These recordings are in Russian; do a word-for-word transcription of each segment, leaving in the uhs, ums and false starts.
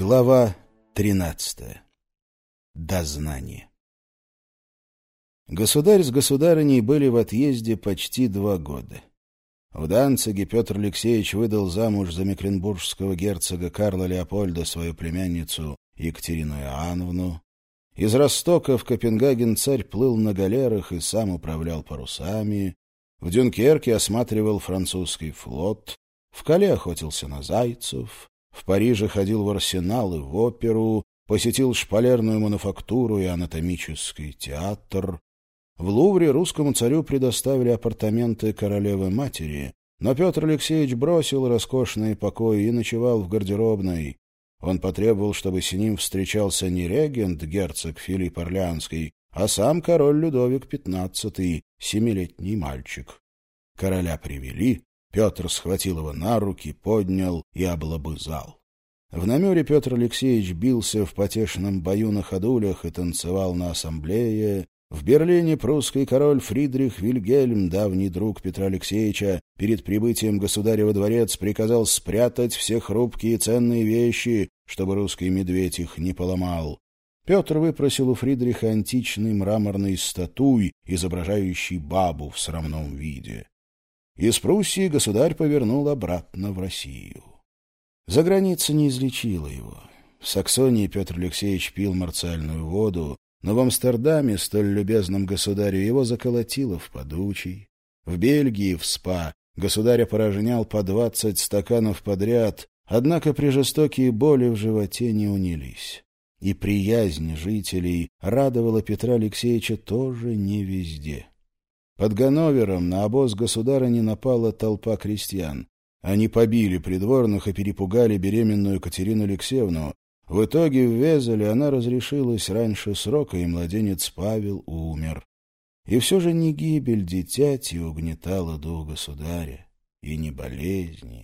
Глава тринадцатая. Дознание. Государь с государыней были в отъезде почти два года. В Данциге Петр Алексеевич выдал замуж за мекленбургского герцога Карла Леопольда свою племянницу Екатерину Иоанновну. Из Ростока в Копенгаген царь плыл на галерах и сам управлял парусами. В Дюнкерке осматривал французский флот. В Кале охотился на зайцев. В Париже ходил в арсенал и в оперу, посетил шпалерную мануфактуру и анатомический театр. В Лувре русскому царю предоставили апартаменты королевы-матери, но Петр Алексеевич бросил роскошные покои и ночевал в гардеробной. Он потребовал, чтобы с ним встречался не регент, герцог Филипп Орлеанский, а сам король Людовик пятнадцатый, семилетний мальчик. Короля привели. Петр схватил его на руки, поднял и облобызал. В Намёре Петр Алексеевич бился в потешном бою на ходулях и танцевал на ассамблее. В Берлине прусский король Фридрих Вильгельм, давний друг Петра Алексеевича, перед прибытием государя во дворец приказал спрятать все хрупкие и ценные вещи, чтобы русский медведь их не поломал. Петр выпросил у Фридриха античный мраморный статуй, изображающий бабу в срамном виде. Из Пруссии государь повернул обратно в Россию. За граница не излечила его. В Саксонии Петр Алексеевич пил марциальную воду, но в Амстердаме, столь любезном государю, его заколотило в подучий. В Бельгии, в Спа, государь опорожнял по двадцать стаканов подряд, однако при жестокие боли в животе не унились. И приязнь жителей радовала Петра Алексеевича тоже не везде. Под Ганновером на обоз государыни напала толпа крестьян. Они побили придворных и перепугали беременную Катерину Алексеевну. В итоге в Везеле она разрешилась раньше срока, и младенец Павел умер. И все же не гибель дитяти угнетала дух государя, и не болезни.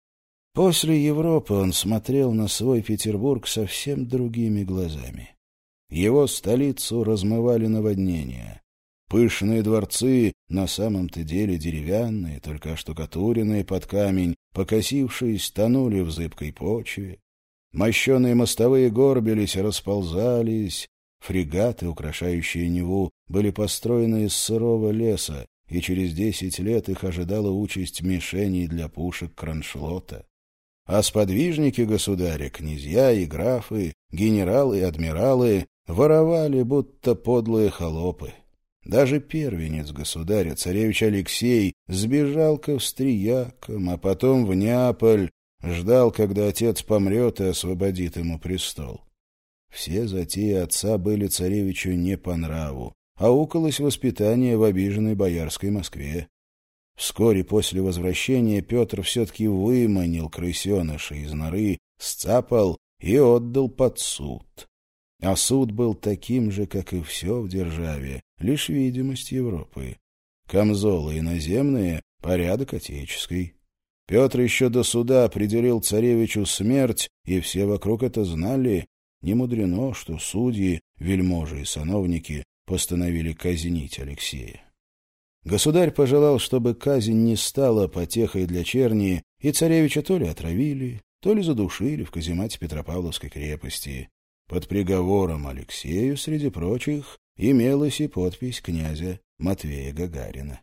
После Европы он смотрел на свой Петербург совсем другими глазами. Его столицу размывали наводнения. Пышные дворцы, на самом-то деле деревянные, только оштукатуренные под камень, покосившись, тонули в зыбкой почве. Мощеные мостовые горбились и расползались. Фрегаты, украшающие Неву, были построены из сырого леса, и через десять лет их ожидала участь мишеней для пушек Кроншлота. А сподвижники государя, князья и графы, генералы и адмиралы, воровали, будто подлые холопы. Даже первенец государя, царевич Алексей, сбежал к австриякам, а потом в Неаполь, ждал, когда отец помрет и освободит ему престол. Все затеи отца были царевичу не по нраву, аукалось воспитание в обиженной боярской Москве. Вскоре после возвращения Петр все-таки выманил крысеныша из норы, сцапал и отдал под суд. А суд был таким же, как и все в державе, лишь видимость Европы. Камзолы иноземные, порядок отеческий. Петр еще до суда определил царевичу смерть, и все вокруг это знали. Не мудрено, что судьи, вельможи и сановники постановили казнить Алексея. Государь пожелал, чтобы казнь не стала потехой для черни, и царевича то ли отравили, то ли задушили в каземате Петропавловской крепости. Под приговором Алексею, среди прочих, имелась и подпись князя Матвея Гагарина.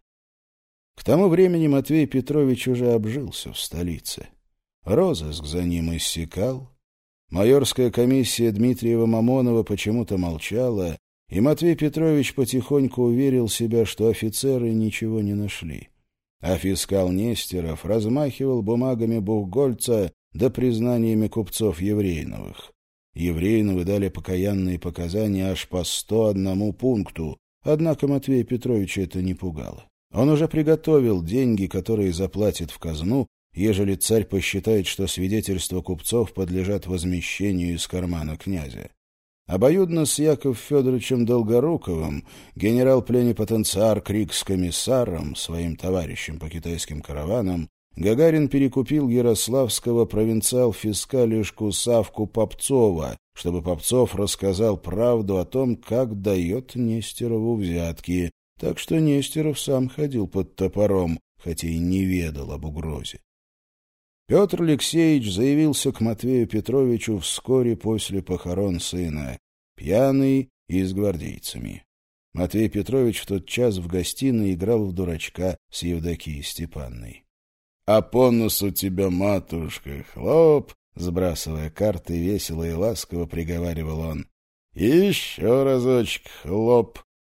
К тому времени Матвей Петрович уже обжился в столице. Розыск за ним иссякал. Майорская комиссия Дмитриева-Мамонова почему-то молчала, и Матвей Петрович потихоньку уверил себя, что офицеры ничего не нашли. А фискал Нестеров размахивал бумагами Бухгольца да признаниями купцов Еврейновых. Еврейновы дали покаянные показания аж по сто одному пункту, однако Матвея Петровича это не пугало. Он уже приготовил деньги, которые заплатит в казну, ежели царь посчитает, что свидетельства купцов подлежат возмещению из кармана князя. Обоюдно с Яков Федоровичем Долгоруковым, генерал-пленипотенциар Крикс-комиссаром, своим товарищем по китайским караванам, Гагарин перекупил ярославского провинциал-фискалишку Савку Попцова, чтобы Попцов рассказал правду о том, как дает Нестерову взятки, так что Нестеров сам ходил под топором, хотя и не ведал об угрозе. Петр Алексеевич заявился к Матвею Петровичу вскоре после похорон сына, пьяный и с гвардейцами. Матвей Петрович в тот час в гостиной играл в дурачка с Евдокией Степанной. — А по носу тебя, матушка, хлоп! — сбрасывая карты, весело и ласково приговаривал он. — Еще разочек, хлоп!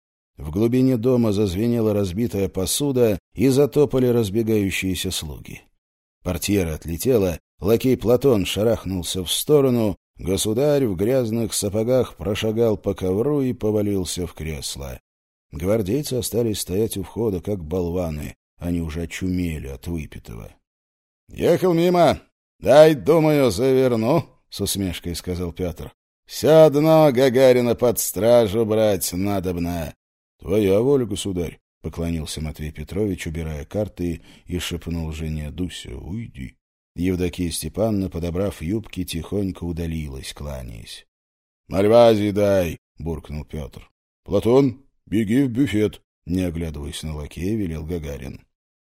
В глубине дома зазвенела разбитая посуда, и затопали разбегающиеся слуги. Портьера отлетела, лакей Платон шарахнулся в сторону, государь в грязных сапогах прошагал по ковру и повалился в кресло. Гвардейцы остались стоять у входа, как болваны, они уже очумели от выпитого. — Ехал мимо, дай, думаю, заверну, — с усмешкой сказал Петр. — Все одно Гагарина под стражу брать надобно. — Твоя воля, государь, — поклонился Матвей Петрович, убирая карты, и шепнул жене: — Дуся, уйди. Евдокия Степановна, подобрав юбки, тихонько удалилась, кланяясь. — Мальвазии дай, — буркнул Петр. — Платон, беги в буфет, — не оглядываясь на лакея, велел Гагарин.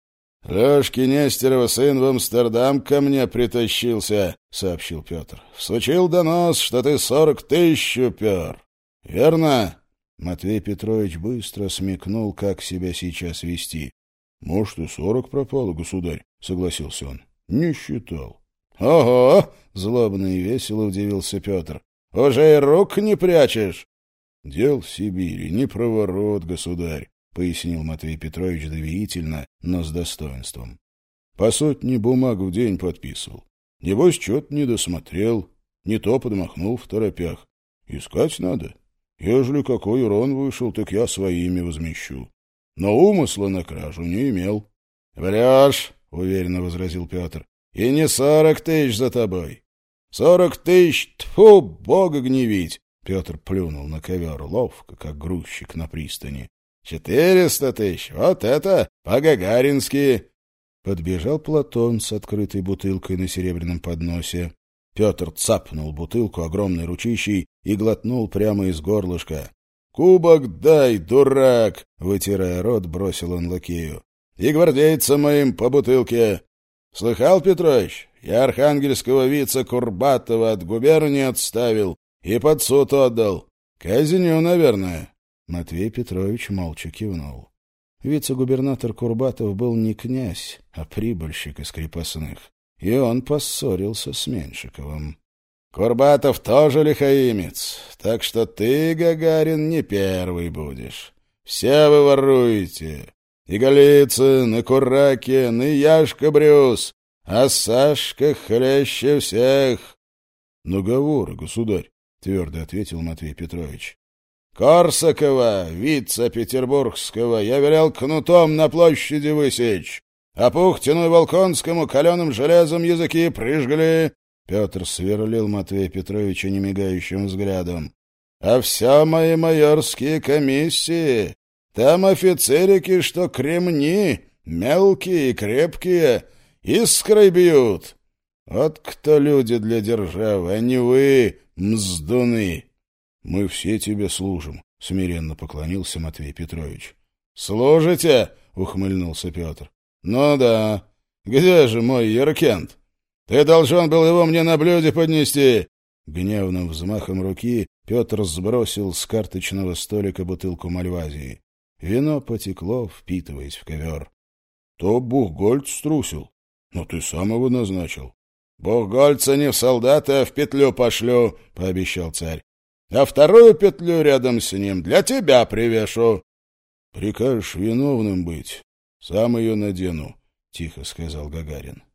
— Лёшки Нестерова сын в Амстердам ко мне притащился, — сообщил Петр. — Всучил донос, что ты сорок тысяч упер. — Верно? Матвей Петрович быстро смекнул, как себя сейчас вести. — Может, и сорок пропало, государь, — согласился он. — Не считал. — Ого! — злобно и весело удивился Петр. — Уже и рук не прячешь? — Дел в Сибири, не проворот, государь, — пояснил Матвей Петрович доверительно, но с достоинством. — По сотне бумаг в день подписывал. Небось, что-то не досмотрел, не то подмахнул в торопях. Искать надо. Ежели какой урон вышел, так я своими возмещу. Но умысла на кражу не имел. — Врешь, — уверенно возразил Петр, — и не сорок тысяч за тобой. Сорок тысяч, тьфу, бога гневить! Петр плюнул на ковер ловко, как грузчик на пристани. — Четыреста тысяч, вот это по-гагарински! Подбежал Платон с открытой бутылкой на серебряном подносе. Петр цапнул бутылку огромной ручищей и глотнул прямо из горлышка. — Кубок дай, дурак! — вытирая рот, бросил он лакею. — И гвардейцам моим по бутылке. Слыхал, Петрович, я архангельского вица Курбатова от губернии отставил и под суд отдал. Казню, наверное. Матвей Петрович молча кивнул. Вице-губернатор Курбатов был не князь, а прибыльщик из крепостных. И он поссорился с Меньшиковым. Курбатов тоже лихаимец, так что ты, Гагарин, не первый будешь. Все вы воруете. И Голицын, и Куракин, и Яшка Брюс, а Сашка хлеще всех. — Наговоры, государь, — твердо ответил Матвей Петрович. — Корсакова, вице-петербургского, я велел кнутом на площади высечь. А Пухтину и Волконскому каленым железом языки прижгли. Петр сверлил Матвея Петровича немигающим взглядом. — А все мои майорские комиссии. Там офицерики, что кремни, мелкие и крепкие, искрой бьют. Вот кто люди для державы, а не вы, мздуны. — Мы все тебе служим, — смиренно поклонился Матвей Петрович. — Служите? — ухмыльнулся Петр. — Ну да. Где же мой Яркент? Ты должен был его мне на блюде поднести. Гневным взмахом руки Петр сбросил с карточного столика бутылку мальвазии. Вино потекло, впитываясь в ковер. — То Бухгольц струсил. Но ты сам его назначил. — Бухгольца не в солдаты, а в петлю пошлю, — пообещал царь. — А вторую петлю рядом с ним для тебя привешу. — Прикажешь виновным быть, сам ее надену, — тихо сказал Гагарин.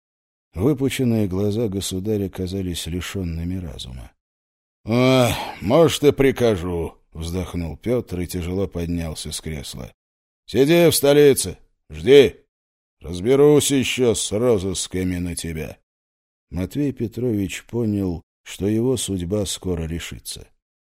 Выпученные глаза государя казались лишенными разума. — Ах, может, и прикажу, — вздохнул Петр и тяжело поднялся с кресла. — Сиди в столице, жди. Разберусь еще с розысками на тебя. Матвей Петрович понял, что его судьба скоро решится.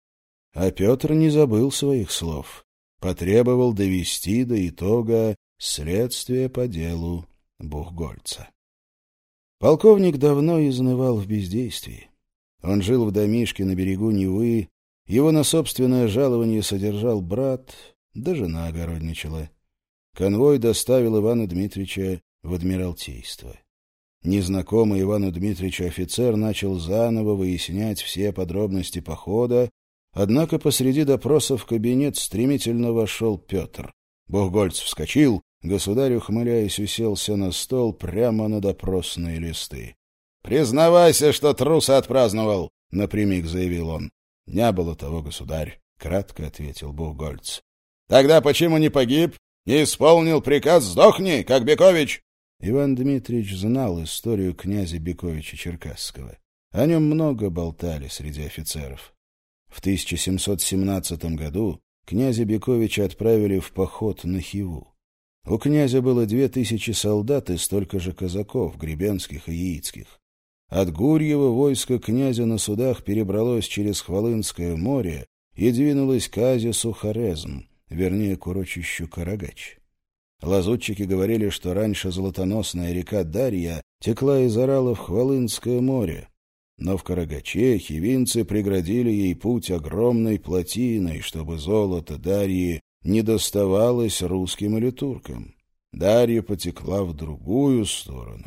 А Петр не забыл своих слов. Потребовал довести до итога следствие по делу Бухгольца. Полковник давно изнывал в бездействии. Он жил в домишке на берегу Невы, его на собственное жалование содержал брат, да жена огородничала. Конвой доставил Ивана Дмитрича в Адмиралтейство. Незнакомый Ивану Дмитриевичу офицер начал заново выяснять все подробности похода, однако посреди допроса в кабинет стремительно вошел Петр. Бухгольц вскочил, государь, ухмыляясь, уселся на стол прямо на допросные листы. — Признавайся, что труса отпраздновал! — напрямик заявил он. — Не было того, государь, — кратко ответил Бухгольц. — Тогда почему не погиб? Не исполнил приказ, сдохни, как Бекович! Иван Дмитриевич знал историю князя Бековича Черкасского. О нем много болтали среди офицеров. В тысяча семьсот семнадцатом году князя Бековича отправили в поход на Хиву. У князя было две тысячи солдат и столько же казаков, гребенских и яицких. От Гурьева войско князя на судах перебралось через Хвалынское море и двинулось к Азису Хорезм, вернее, к урочищу Карагач. Лазутчики говорили, что раньше золотоносная река Дарья текла из Орала в Хвалынское море, но в Карагаче хивинцы преградили ей путь огромной плотиной, чтобы золото Дарьи не доставалось русским или туркам. Дарья потекла в другую сторону.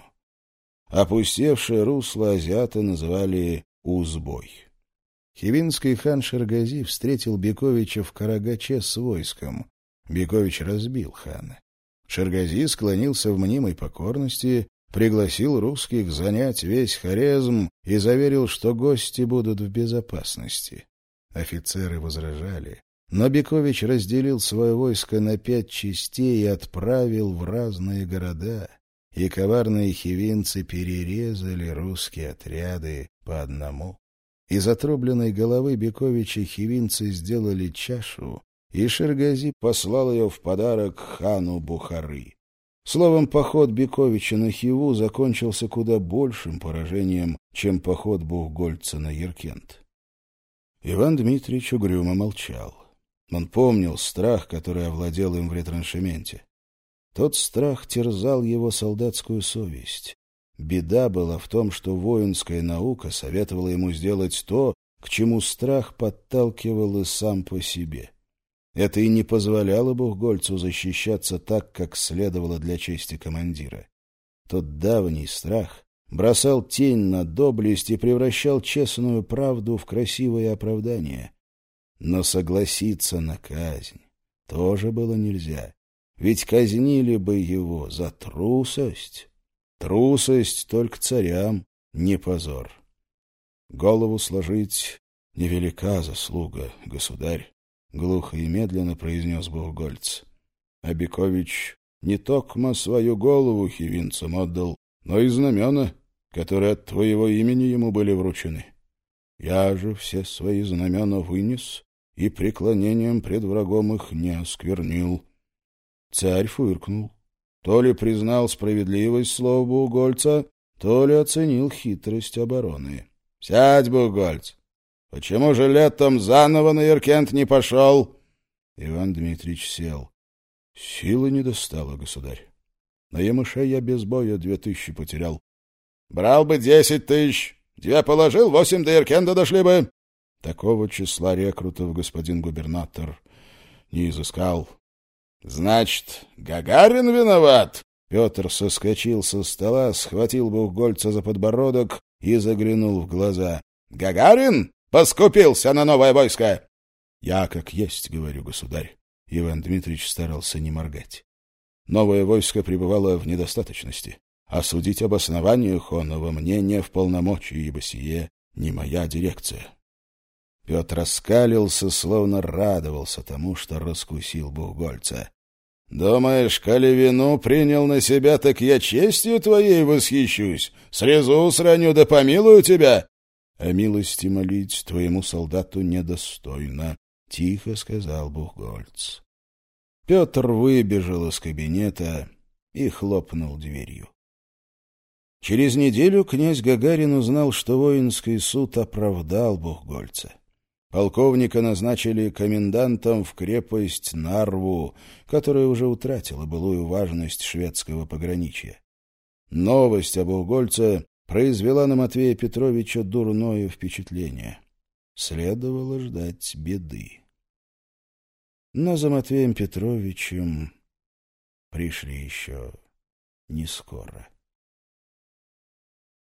Опустевшее русло азиаты называли Узбой. Хивинский хан Шергази встретил Бековича в Карагаче с войском. Бекович разбил хана. Шергази склонился в мнимой покорности, пригласил русских занять весь Хорезм и заверил, что гости будут в безопасности. Офицеры возражали, но Бекович разделил свое войско на пять частей и отправил в разные города, и коварные хивинцы перерезали русские отряды по одному. Из отрубленной головы Бековича хивинцы сделали чашу, и Шергази послал ее в подарок хану Бухары. Словом, поход Бековича на Хиву закончился куда большим поражением, чем поход Бухгольца на Яркент. Иван Дмитриевич угрюмо молчал. Он помнил страх, который овладел им в ретраншементе. Тот страх терзал его солдатскую совесть. Беда была в том, что воинская наука советовала ему сделать то, к чему страх подталкивал и сам по себе. Это и не позволяло Бухгольцу защищаться так, как следовало для чести командира. Тот давний страх бросал тень на доблесть и превращал честную правду в красивое оправдание. Но согласиться на казнь тоже было нельзя, ведь казнили бы его за трусость. Трусость только царям не позор. Голову сложить — невелика заслуга, государь, — глухо и медленно произнес Бухгольц. А Бекович не токмо свою голову хивинцам отдал, но и знамена, которые от твоего имени ему были вручены. Я же все свои знамена вынес и преклонением пред врагом их не осквернил. Царь фыркнул. То ли признал справедливость слов Бухгольца, то ли оценил хитрость обороны. — Сядь, Бухгольц! Почему же летом заново на Яркент не пошел? Иван Дмитриевич сел. — Силы не достало, государь. На Ямыше я без боя две тысячи потерял. — Брал бы десять тысяч. Две положил, восемь до Яркента дошли бы. Такого числа рекрутов господин губернатор не изыскал. — Значит, Гагарин виноват? Петр соскочил со стола, схватил Бухгольца за подбородок и заглянул в глаза. — Гагарин поскупился на новое войско? — Я как есть говорю, государь. Иван Дмитриевич старался не моргать. Новое войско пребывало в недостаточности. А судить об основаниях оного мне не в полномочии, ибо сие не моя дирекция. Петр раскалился, словно радовался тому, что раскусил Бухгольца. — Думаешь, коли вину принял на себя, так я честью твоей восхищусь? Срезу, сраню да помилую тебя? — А милости молить твоему солдату недостойно, — тихо сказал Бухгольц. Петр выбежал из кабинета и хлопнул дверью. Через неделю князь Гагарин узнал, что воинский суд оправдал Бухгольца. Полковника назначили комендантом в крепость Нарву, которая уже утратила былую важность шведского пограничья. Новость о Бухгольце произвела на Матвея Петровича дурное впечатление. Следовало ждать беды. Но за Матвеем Петровичем пришли еще не скоро.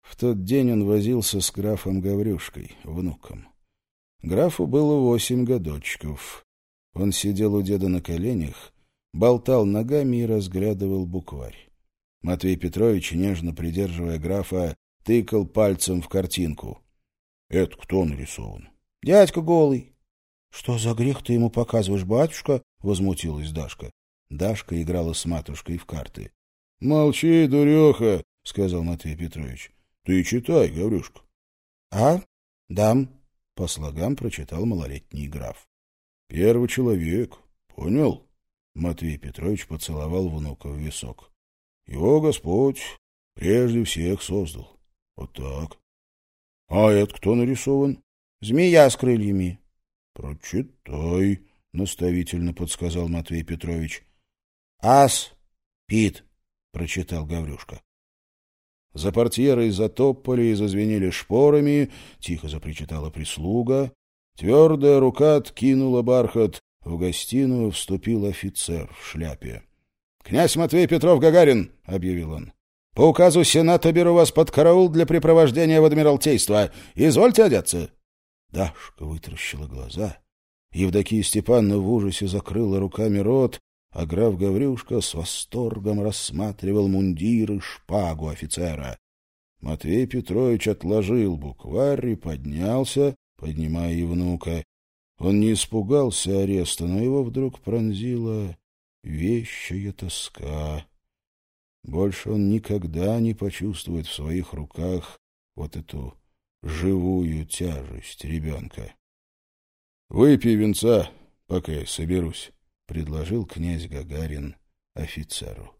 В тот день он возился с графом Гаврюшкой, внуком. Графу было восемь годочков. Он сидел у деда на коленях, болтал ногами и разглядывал букварь. Матвей Петрович, нежно придерживая графа, тыкал пальцем в картинку. — Это кто нарисован? — Дядька голый. — Что за грех ты ему показываешь, батюшка? — возмутилась Дашка. Дашка играла с матушкой в карты. — Молчи, дуреха, — сказал Матвей Петрович. — Ты читай, Гаврюшка. — А? Дам. По слогам прочитал малолетний граф. — Первый человек. Понял? Матвей Петрович поцеловал внука в висок. — Его Господь прежде всех создал. Вот так. — А это кто нарисован? — Змея с крыльями. — Прочитай, — наставительно подсказал Матвей Петрович. — Ас пит, — прочитал Гаврюшка. За портьерой затопали и зазвенели шпорами, тихо запричитала прислуга. Твердая рука откинула бархат. В гостиную вступил офицер в шляпе. — Князь Матвей Петров Гагарин, — объявил он, — по указу Сената беру вас под караул для припровождения в Адмиралтейство. Извольте одеться. Дашка вытаращила глаза. Евдокия Степановна в ужасе закрыла руками рот, а граф Гаврюшка с восторгом рассматривал мундир и шпагу офицера. Матвей Петрович отложил букварь и поднялся, поднимая и внука. Он не испугался ареста, но его вдруг пронзила вещая тоска. Больше он никогда не почувствует в своих руках вот эту живую тяжесть ребенка. — Выпей винца, пока я соберусь, — предложил князь Гагарин офицеру.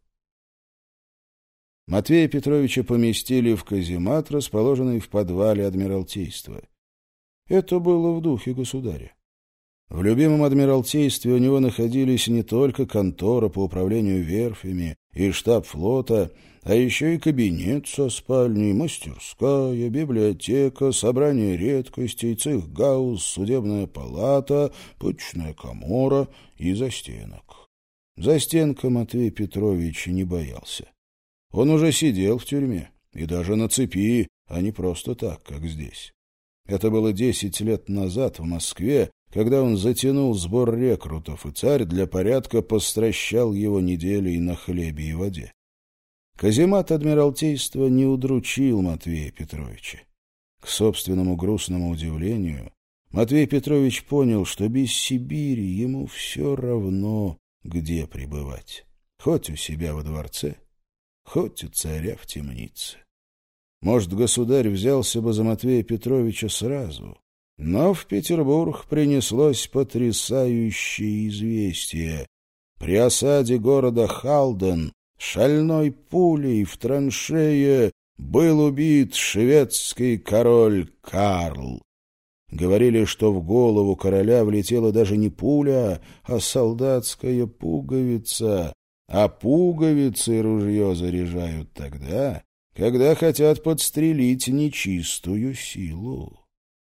Матвея Петровича поместили в каземат, расположенный в подвале Адмиралтейства. Это было в духе государя. В любимом Адмиралтействе у него находились не только контора по управлению верфями и штаб флота, а еще и кабинет со спальней, мастерская, библиотека, собрание редкостей, цехгаус, судебная палата, почтная камора и застенок. Застенка Матвей Петрович не боялся. Он уже сидел в тюрьме, и даже на цепи, а не просто так, как здесь. Это было десять лет назад в Москве, когда он затянул сбор рекрутов, и царь для порядка постращал его неделей на хлебе и воде. Каземат Адмиралтейства не удручил Матвея Петровича. К собственному грустному удивлению, Матвей Петрович понял, что без Сибири ему все равно, где пребывать. Хоть у себя во дворце, хоть у царя в темнице. Может, государь взялся бы за Матвея Петровича сразу, но в Петербург принеслось потрясающее известие. При осаде города Халден шальной пулей в траншее был убит шведский король Карл. Говорили, что в голову короля влетела даже не пуля, а солдатская пуговица, а пуговицы ружье заряжают тогда, когда хотят подстрелить нечистую силу.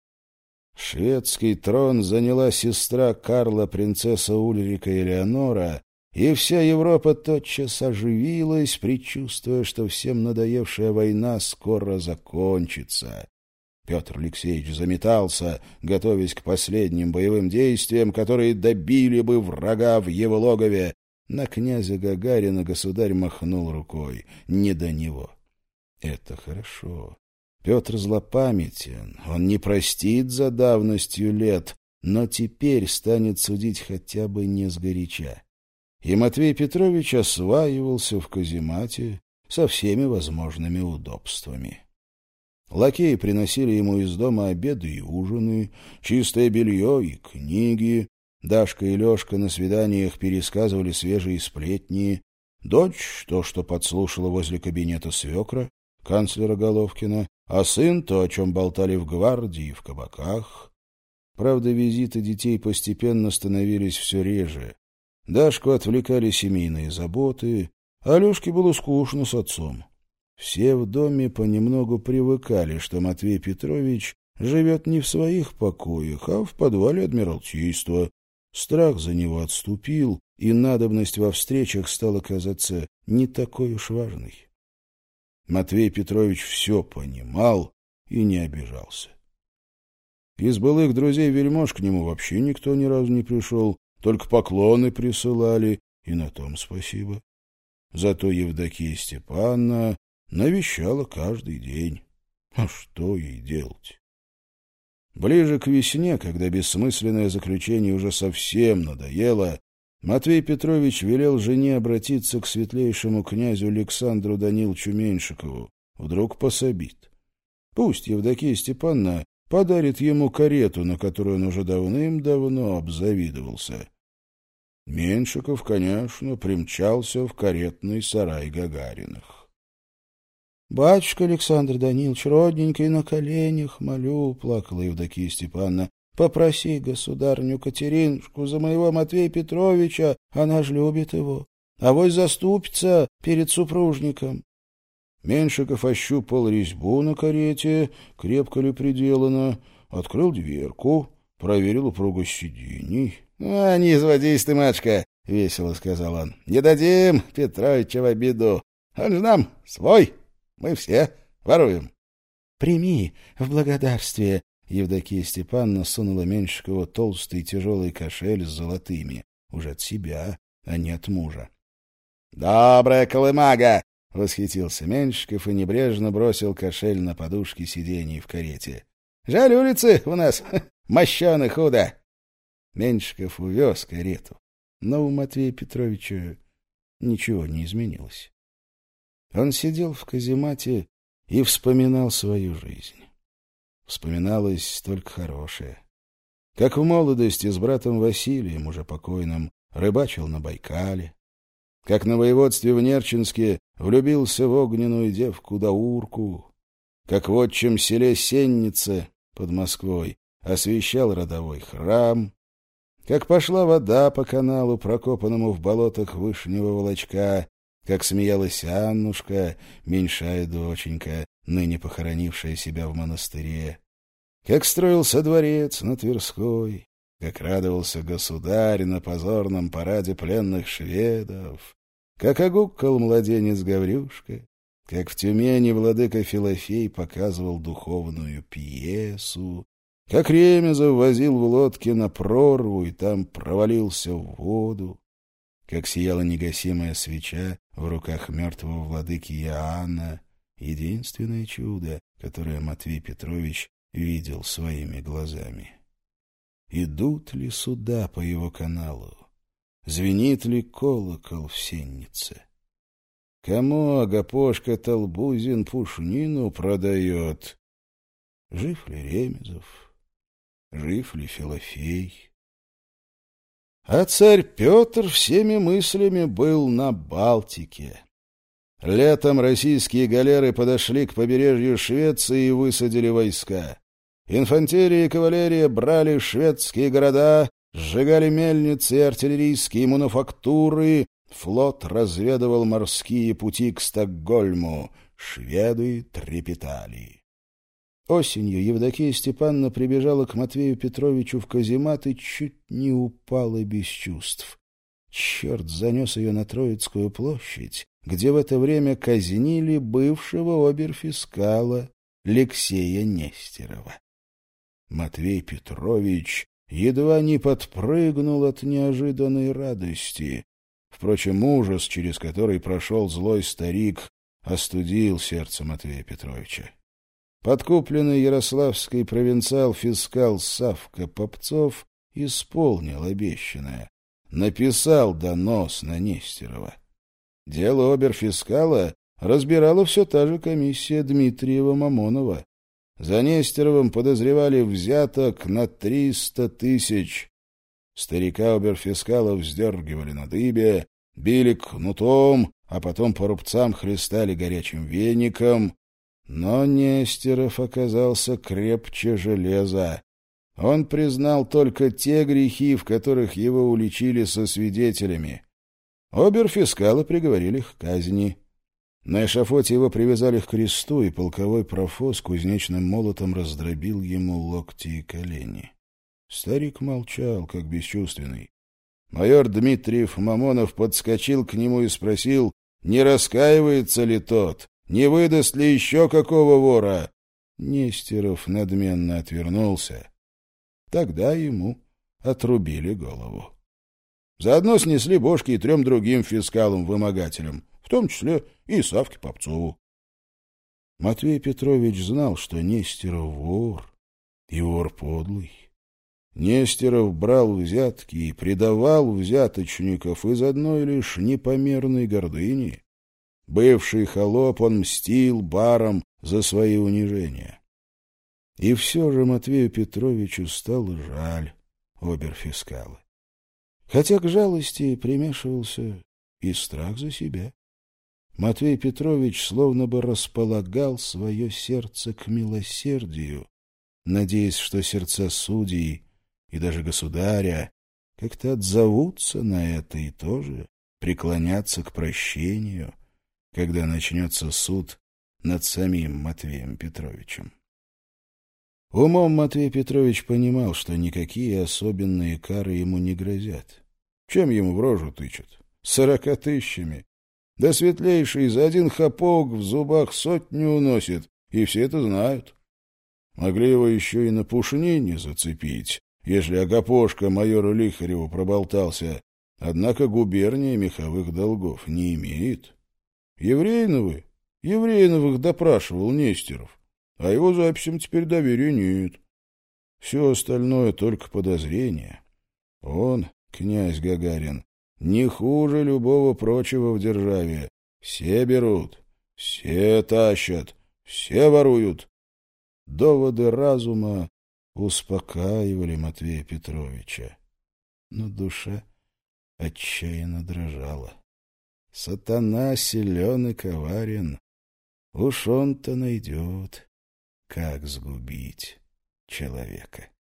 Шведский трон заняла сестра Карла, принцесса Ульрика Элеонора, и вся Европа тотчас оживилась, предчувствуя, что всем надоевшая война скоро закончится. Петр Алексеевич заметался, готовясь к последним боевым действиям, которые добили бы врага в его логове. На князя Гагарина государь махнул рукой. Не до него. Это хорошо. Петр злопамятен, он не простит за давностью лет, но теперь станет судить хотя бы не сгоряча. И Матвей Петрович осваивался в каземате со всеми возможными удобствами. Лакеи приносили ему из дома обеды и ужины, чистое белье и книги. Дашка и Лешка на свиданиях пересказывали свежие сплетни. Дочь — то, что подслушала возле кабинета свекра, канцлера Головкина, а сын — то, о чем болтали в гвардии и в кабаках. Правда, визиты детей постепенно становились все реже. Дашку отвлекали семейные заботы, а Лешке было скучно с отцом. Все в доме понемногу привыкали, что Матвей Петрович живет не в своих покоях, а в подвале Адмиралтейства. Страх за него отступил, и надобность во встречах стала казаться не такой уж важной. Матвей Петрович все понимал и не обижался. Из былых друзей-вельмож к нему вообще никто ни разу не пришел, только поклоны присылали, и на том спасибо. Зато Евдокия Степановна навещала каждый день. А что ей делать? Ближе к весне, когда бессмысленное заключение уже совсем надоело, Матвей Петрович велел жене обратиться к светлейшему князю Александру Даниловичу Меньшикову. Вдруг пособит. Пусть Евдокия Степановна подарит ему карету, на которую он уже давным-давно обзавидовался. Меньшиков, конечно, примчался в каретный сарай Гагариных. — Батюшка Александр Данилович, родненький, на коленях молю, — плакала Евдокия Степановна. — Попроси государню Катеринушку за моего Матвея Петровича, она ж любит его. Авось заступится перед супружником. Меньшиков ощупал резьбу на карете, крепко ли приделана, открыл дверку, проверил упругость сидений. — А, не изводись ты, матушка, — весело сказал он. — Не дадим Петровича в обиду. Он же нам свой, мы все воруем. — Прими в благодарствие. Евдокия Степановна сунула Меньшикову толстый тяжелый кошель с золотыми, уже от себя, а не от мужа. — Добрая колымага! — восхитился Меньшиков и небрежно бросил кошель на подушки сидений в карете. — Жаль, улицы у нас мощены худо. Меньшиков увез карету, но у Матвея Петровича ничего не изменилось. Он сидел в каземате и вспоминал свою жизнь. Вспоминалось только хорошее. Как в молодости с братом Василием, уже покойным, рыбачил на Байкале. Как на воеводстве в Нерчинске влюбился в огненную девку Даурку. Как в отчим селе Сеннице под Москвой освещал родовой храм. Как пошла вода по каналу, прокопанному в болотах Вышнего Волочка. Как смеялась Аннушка, меньшая доченька, ныне похоронившая себя в монастыре. Как строился дворец на Тверской. Как радовался государь на позорном параде пленных шведов. Как огуккал младенец Гаврюшка. Как в Тюмени владыка Филофей показывал духовную пьесу. Как Ремезов возил в лодке на прорву и там провалился в воду. Как сияла негасимая свеча в руках мертвого владыки Иоанна. Единственное чудо, которое Матвей Петрович видел своими глазами. Идут ли суда по его каналу? Звенит ли колокол в Сеннице? Кому Агапошка Толбузин пушнину продает? Жив ли Ремезов? Жив ли Филофей? А царь Петр всеми мыслями был на Балтике. Летом российские галеры подошли к побережью Швеции и высадили войска. Инфантерия и кавалерия брали шведские города, сжигали мельницы и артиллерийские мануфактуры, флот разведывал морские пути к Стокгольму. Шведы трепетали. Осенью Евдокия Степановна прибежала к Матвею Петровичу в каземат и чуть не упала без чувств. Черт занес ее на Троицкую площадь, где в это время казнили бывшего оберфискала Алексея Нестерова. Матвей Петрович едва не подпрыгнул от неожиданной радости. Впрочем, ужас, через который прошел злой старик, остудил сердце Матвея Петровича. Подкупленный ярославский провинциал-фискал Савка Попцов исполнил обещанное. Написал донос на Нестерова. Дело оберфискала разбирала все та же комиссия Дмитриева-Мамонова. За Нестеровым подозревали взяток на триста тысяч. Старика оберфискала вздергивали на дыбе, били кнутом, а потом по рубцам хлестали горячим веником. Но Нестеров оказался крепче железа. Он признал только те грехи, в которых его уличили со свидетелями. Оберфискала приговорили к казни. На эшафоте его привязали к кресту, и полковой профос кузнечным молотом раздробил ему локти и колени. Старик молчал, как бесчувственный. Майор Дмитриев Мамонов подскочил к нему и спросил, не раскаивается ли тот. Не выдаст ли еще какого вора? Нестеров надменно отвернулся. Тогда ему отрубили голову. Заодно снесли бошки и трем другим фискалам-вымогателям, в том числе и Савке Попцову. Матвей Петрович знал, что Нестеров вор, и вор подлый. Нестеров брал взятки и предавал взяточников из одной лишь непомерной гордыни. Бывший холоп, он мстил барам за свои унижения. И все же Матвею Петровичу стало жаль оберфискала. Хотя к жалости примешивался и страх за себя. Матвей Петрович словно бы располагал свое сердце к милосердию, надеясь, что сердца судей и даже государя как-то отзовутся на это и тоже преклонятся к прощению, когда начнется суд над самим Матвеем Петровичем. Умом Матвей Петрович понимал, что никакие особенные кары ему не грозят. Чем ему в рожу тычут? Сорока тысячами. Да светлейший за один хапок в зубах сотню уносит, и все это знают. Могли его еще и на пушнине зацепить, если Агапошка майору Лихареву проболтался, однако губерния меховых долгов не имеет. Еврейновы? Еврейновых допрашивал Нестеров, а его записям теперь доверия нет. Все остальное только подозрение. Он, князь Гагарин, не хуже любого прочего в державе. Все берут, все тащат, все воруют. Доводы разума успокаивали Матвея Петровича, но душа отчаянно дрожала. Сатана силен и коварен, уж он-то найдет, как сгубить человека.